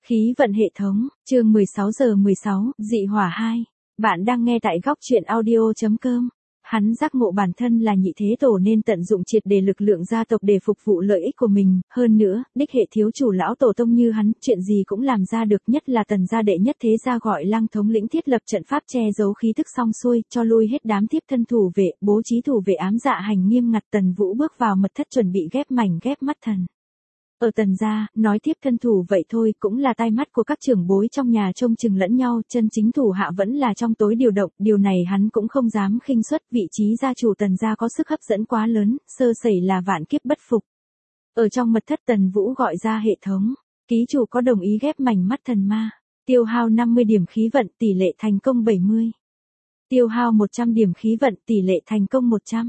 Khí vận hệ thống, chương 16:16, dị hỏa 2. Bạn đang nghe tại góc truyện audio.com. Hắn giác ngộ bản thân là nhị thế tổ nên tận dụng triệt để lực lượng gia tộc để phục vụ lợi ích của mình, hơn nữa, đích hệ thiếu chủ lão tổ tông như hắn, chuyện gì cũng làm ra được, nhất là Tần gia đệ nhất thế gia gọi Lăng thống lĩnh thiết lập trận pháp che giấu khí tức xong xuôi, cho lui hết đám tiếp thân thủ vệ, bố trí thủ vệ ám dạ hành nghiêm ngặt. Tần Vũ bước vào mật thất chuẩn bị ghép mảnh ghép mắt thần. Ở Tần gia, nói tiếp thân thủ vậy thôi cũng là tai mắt của các trưởng bối trong nhà trông chừng lẫn nhau, chân chính thủ hạ vẫn là trong tối điều động, điều này hắn cũng không dám khinh suất, vị trí gia chủ Tần gia có sức hấp dẫn quá lớn, sơ sẩy là vạn kiếp bất phục. Ở trong mật thất Tần Vũ gọi ra hệ thống, ký chủ có đồng ý ghép mảnh mắt thần ma, tiêu hao 50 điểm khí vận, tỷ lệ thành công 70. Tiêu hao 100 điểm khí vận, tỷ lệ thành công 100.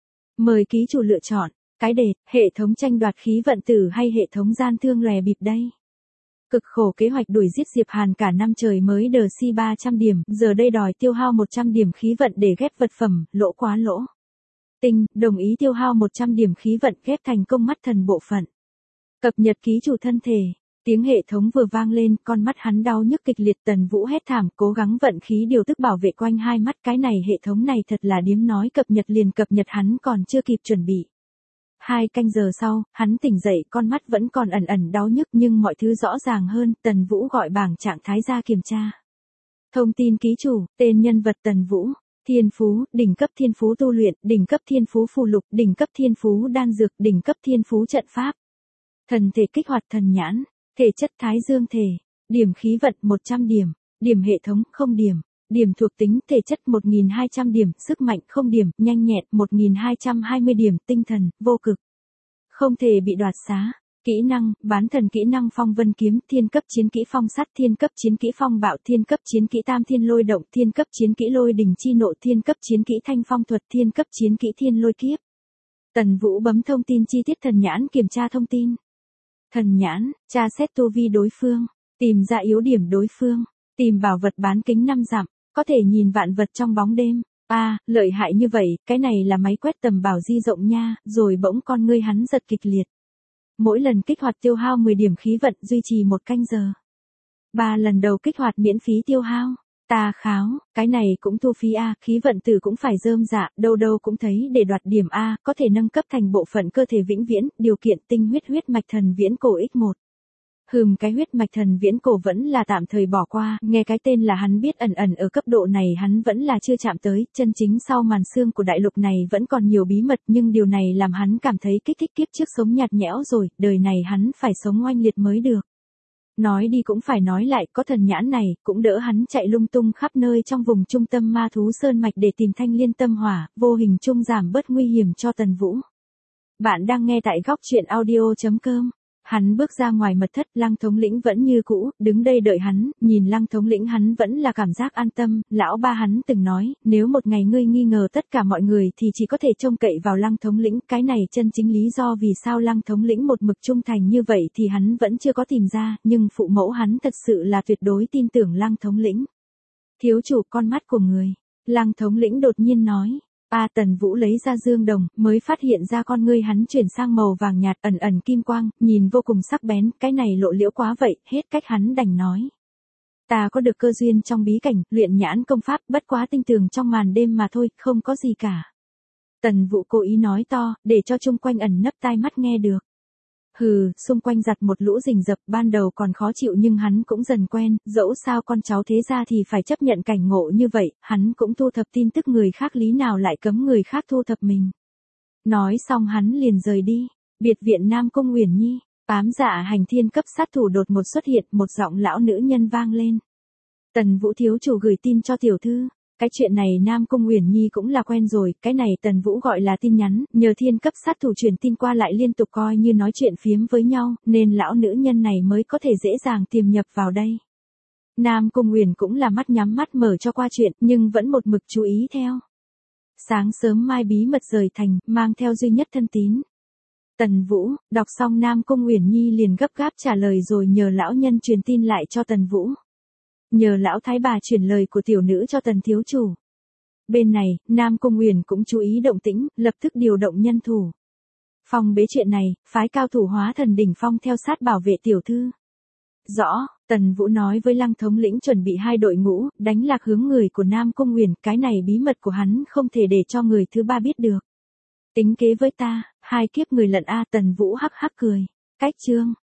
Mời ký chủ lựa chọn. Cái đề, hệ thống tranh đoạt khí vận tử hay hệ thống gian thương lòe bịp đây? Cực khổ kế hoạch đuổi giết Diệp Hàn cả năm trời mới đờ si 300 điểm, giờ đây đòi tiêu hao 100 điểm khí vận để ghép vật phẩm, lỗ quá lỗ. Tinh, đồng ý tiêu hao 100 điểm khí vận ghép thành công mắt thần bộ phận. Cập nhật ký chủ thân thể. Tiếng hệ thống vừa vang lên, con mắt hắn đau nhức kịch liệt. Tần Vũ hét thảm, cố gắng vận khí điều tức bảo vệ quanh hai mắt. Cái này hệ thống này thật là điếm nói cập nhật liền cập nhật, hắn còn chưa kịp chuẩn bị. 2 canh giờ sau, hắn tỉnh dậy, con mắt vẫn còn ẩn ẩn đau nhức nhưng mọi thứ rõ ràng hơn. Tần Vũ gọi bảng trạng thái ra kiểm tra. Thông tin ký chủ, tên nhân vật Tần Vũ, thiên phú, đỉnh cấp thiên phú tu luyện, đỉnh cấp thiên phú phù lục, đỉnh cấp thiên phú đan dược, đỉnh cấp thiên phú trận pháp. Thần thể kích hoạt thần nhãn, thể chất thái dương thể, điểm khí vận 100 điểm, điểm hệ thống 0 điểm. Điểm thuộc tính thể chất 1200 điểm, sức mạnh 0 điểm, nhanh nhẹn 1220 điểm, tinh thần vô cực. Không thể bị đoạt xá. Kỹ năng, bán thần kỹ năng phong vân kiếm, thiên cấp chiến kỹ phong sắt, thiên cấp chiến kỹ phong bạo, thiên cấp chiến kỹ tam thiên lôi động, thiên cấp chiến kỹ lôi đỉnh chi nộ, thiên cấp chiến kỹ thanh phong thuật, thiên cấp chiến kỹ thiên lôi kiếp. Tần Vũ bấm thông tin chi tiết thần nhãn kiểm tra thông tin. Thần nhãn, tra xét tu vi đối phương, tìm ra yếu điểm đối phương, tìm bảo vật bán kính 5 dặm. Có thể nhìn vạn vật trong bóng đêm. Lợi hại như vậy, cái này là máy quét tầm bảo di rộng nha, rồi bỗng con ngươi hắn giật kịch liệt. Mỗi lần kích hoạt tiêu hao 10 điểm khí vận, duy trì 1 canh giờ. 3 lần đầu kích hoạt miễn phí tiêu hao. Ta kháo, cái này cũng thu phí khí vận tử cũng phải rơm dạ, đâu đâu cũng thấy để đoạt điểm có thể nâng cấp thành bộ phận cơ thể vĩnh viễn, điều kiện tinh huyết mạch thần viễn cổ X1. Cái huyết mạch thần viễn cổ vẫn là tạm thời bỏ qua, nghe cái tên là hắn biết ẩn ẩn ở cấp độ này hắn vẫn là chưa chạm tới, chân chính sau màn xương của đại lục này vẫn còn nhiều bí mật, nhưng điều này làm hắn cảm thấy kích thích. Kiếp trước sống nhạt nhẽo rồi, đời này hắn phải sống oanh liệt mới được. Nói đi cũng phải nói lại, có thần nhãn này, cũng đỡ hắn chạy lung tung khắp nơi trong vùng trung tâm ma thú sơn mạch để tìm thanh liên tâm hỏa, vô hình chung giảm bớt nguy hiểm cho Tần Vũ. Bạn đang nghe tại góc truyện audio.com. Hắn bước ra ngoài mật thất, Lăng thống lĩnh vẫn như cũ, đứng đây đợi hắn, nhìn Lăng thống lĩnh hắn vẫn là cảm giác an tâm, lão ba hắn từng nói, nếu một ngày ngươi nghi ngờ tất cả mọi người thì chỉ có thể trông cậy vào Lăng thống lĩnh, cái này chân chính lý do vì sao Lăng thống lĩnh một mực trung thành như vậy thì hắn vẫn chưa có tìm ra, nhưng phụ mẫu hắn thật sự là tuyệt đối tin tưởng Lăng thống lĩnh. Thiếu chủ con mắt của người, Lăng thống lĩnh đột nhiên nói. Tần Vũ lấy ra dương đồng, mới phát hiện ra con ngươi hắn chuyển sang màu vàng nhạt ẩn ẩn kim quang, nhìn vô cùng sắc bén, cái này lộ liễu quá vậy, hết cách hắn đành nói. Ta có được cơ duyên trong bí cảnh, luyện nhãn công pháp, bất quá tinh tường trong màn đêm mà thôi, không có gì cả. Tần Vũ cố ý nói to, để cho chung quanh ẩn nấp tai mắt nghe được. Xung quanh giặt một lũ rình rập, ban đầu còn khó chịu nhưng hắn cũng dần quen, dẫu sao con cháu thế gia thì phải chấp nhận cảnh ngộ như vậy, hắn cũng thu thập tin tức người khác, lý nào lại cấm người khác thu thập mình. Nói xong hắn liền rời đi. Biệt viện Nam Cung Uyển Nhi, ám dạ hành thiên cấp sát thủ đột ngột xuất hiện, một giọng lão nữ nhân vang lên. Tần Vũ thiếu chủ gửi tin cho tiểu thư. Cái chuyện này Nam Cung Uyển Nhi cũng là quen rồi, cái này Tần Vũ gọi là tin nhắn, nhờ thiên cấp sát thủ truyền tin qua lại liên tục coi như nói chuyện phiếm với nhau, nên lão nữ nhân này mới có thể dễ dàng tiềm nhập vào đây. Nam Cung Uyển cũng là mắt nhắm mắt mở cho qua chuyện, nhưng vẫn một mực chú ý theo. Sáng sớm mai bí mật rời thành, mang theo duy nhất thân tín. Tần Vũ, đọc xong Nam Cung Uyển Nhi liền gấp gáp trả lời rồi nhờ lão nhân truyền tin lại cho Tần Vũ. Nhờ lão thái bà chuyển lời của tiểu nữ cho Tần thiếu chủ. Bên này, Nam Cung Uyển cũng chú ý động tĩnh, lập tức điều động nhân thủ. Phong bế chuyện này, phái cao thủ hóa thần đỉnh phong theo sát bảo vệ tiểu thư. Rõ, Tần Vũ nói với Lăng thống lĩnh chuẩn bị 2 đội ngũ, đánh lạc hướng người của Nam Cung Uyển, cái này bí mật của hắn không thể để cho người thứ ba biết được. Tính kế với ta, 2 kiếp người lận a. Tần Vũ hắc hắc cười. Cách chương